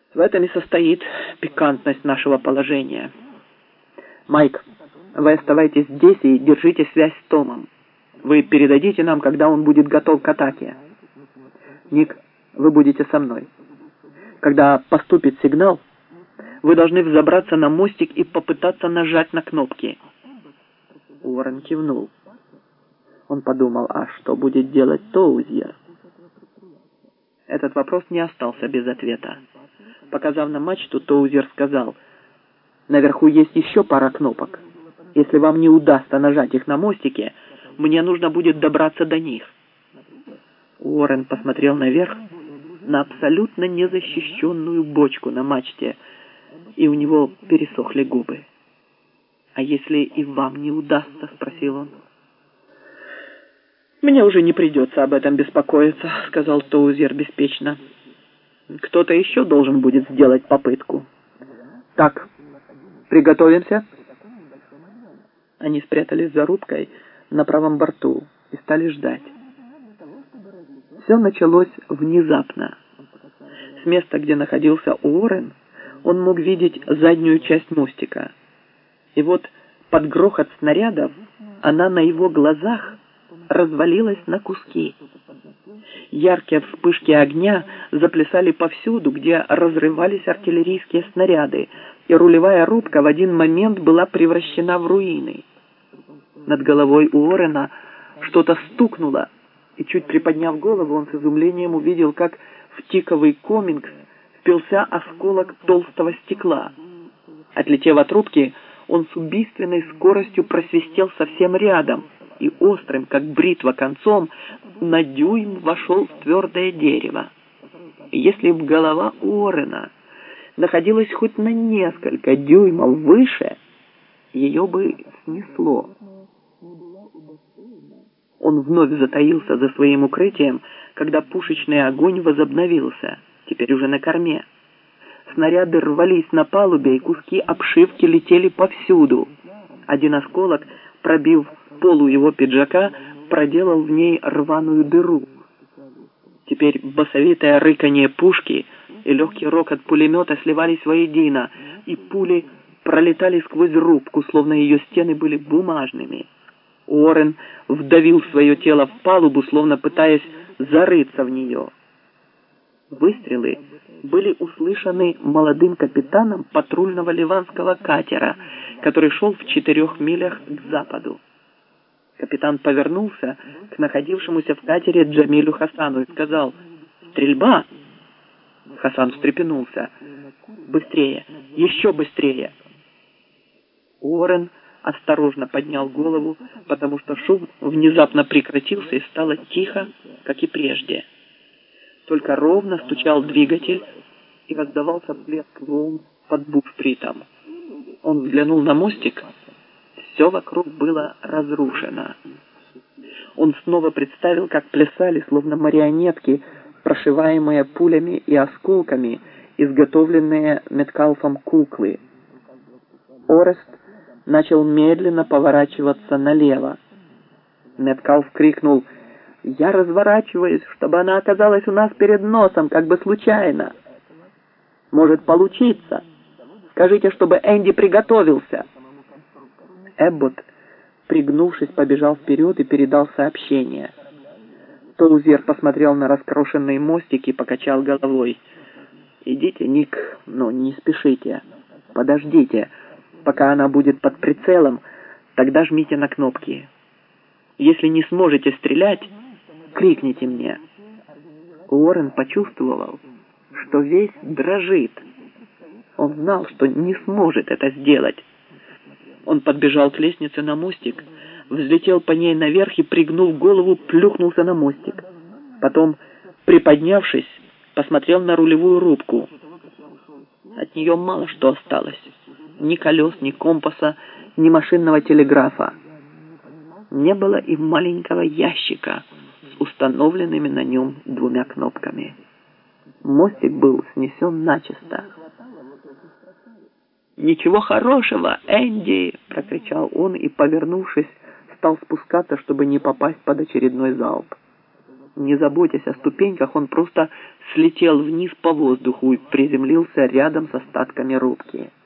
В этом и состоит пикантность нашего положения. Майк, вы оставайтесь здесь и держите связь с Томом. Вы передадите нам, когда он будет готов к атаке. Ник, вы будете со мной. Когда поступит сигнал, вы должны взобраться на мостик и попытаться нажать на кнопки. Уоррен кивнул. Он подумал, а что будет делать Тоузьер? Этот вопрос не остался без ответа. Показав на мачту, Тоузьер сказал: «Наверху есть еще пара кнопок. Если вам не удастся нажать их на мостике, мне нужно будет добраться до них». Уоррен посмотрел наверх, на абсолютно незащищенную бочку на мачте, и у него пересохли губы. «А если и вам не удастся?» — спросил он. «Мне уже не придется об этом беспокоиться», — сказал Тоузьер беспечно. «Кто-то еще должен будет сделать попытку. Так, приготовимся?» Они спрятались за рубкой на правом борту и стали ждать. Все началось внезапно. С места, где находился Уоррен, он мог видеть заднюю часть мостика. И вот под грохот снарядов она на его глазах развалилась на куски. Яркие вспышки огня заплясали повсюду, где разрывались артиллерийские снаряды, и рулевая рубка в один момент была превращена в руины. Над головой Уоррена что-то стукнуло, и, чуть приподняв голову, он с изумлением увидел, как в тиковый комингс впился осколок толстого стекла. Отлетев от рубки, он с убийственной скоростью просвистел совсем рядом и острым, как бритва, концом на дюйм вошел в твердое дерево. Если б голова Уоррена находилась хоть на несколько дюймов выше, ее бы снесло. Он вновь затаился за своим укрытием, когда пушечный огонь возобновился, теперь уже на корме. Снаряды рвались на палубе, и куски обшивки летели повсюду. Один осколок, пробив полу его пиджака, проделал в ней рваную дыру. Теперь басовитое рыканье пушки и легкий рокот пулемета сливались воедино, и пули пролетали сквозь рубку, словно ее стены были бумажными. Уоррен вдавил свое тело в палубу, словно пытаясь зарыться в нее. Выстрелы были услышаны молодым капитаном патрульного ливанского катера, который шел в 4 милях к западу. Капитан повернулся к находившемуся в катере Джамилю Хасану и сказал: «Стрельба!» Хасан встрепенулся. «Быстрее! Еще быстрее!» Уоррен осторожно поднял голову, потому что шум внезапно прекратился и стало тихо, как и прежде. Только ровно стучал двигатель и раздавался плеск волн под букспритом. Он взглянул на мостик. Все вокруг было разрушено. Он снова представил, как плясали, словно марионетки, прошиваемые пулями и осколками, изготовленные Меткалфом куклы. Орест начал медленно поворачиваться налево. Меткалф крикнул: «Я разворачиваюсь, чтобы она оказалась у нас перед носом, как бы случайно. Может получиться. Скажите, чтобы Энди приготовился». Эббот, пригнувшись, побежал вперед и передал сообщение. Тоузьер посмотрел на раскрошенный мостик и покачал головой. «Идите, Ник, но не спешите. Подождите, пока она будет под прицелом, тогда жмите на кнопки. Если не сможете стрелять, крикните мне». Уоррен почувствовал, что весь дрожит. Он знал, что не сможет это сделать. Он подбежал к лестнице на мостик, взлетел по ней наверх и, пригнув голову, плюхнулся на мостик. Потом, приподнявшись, посмотрел на рулевую рубку. От нее мало что осталось. Ни колес, ни компаса, ни машинного телеграфа. Не было и маленького ящика с установленными на нем 2 кнопками. Мостик был снесен начисто. «Ничего хорошего, Энди!» — прокричал он и, повернувшись, стал спускаться, чтобы не попасть под очередной залп. Не заботясь о ступеньках, он просто слетел вниз по воздуху и приземлился рядом с остатками рубки.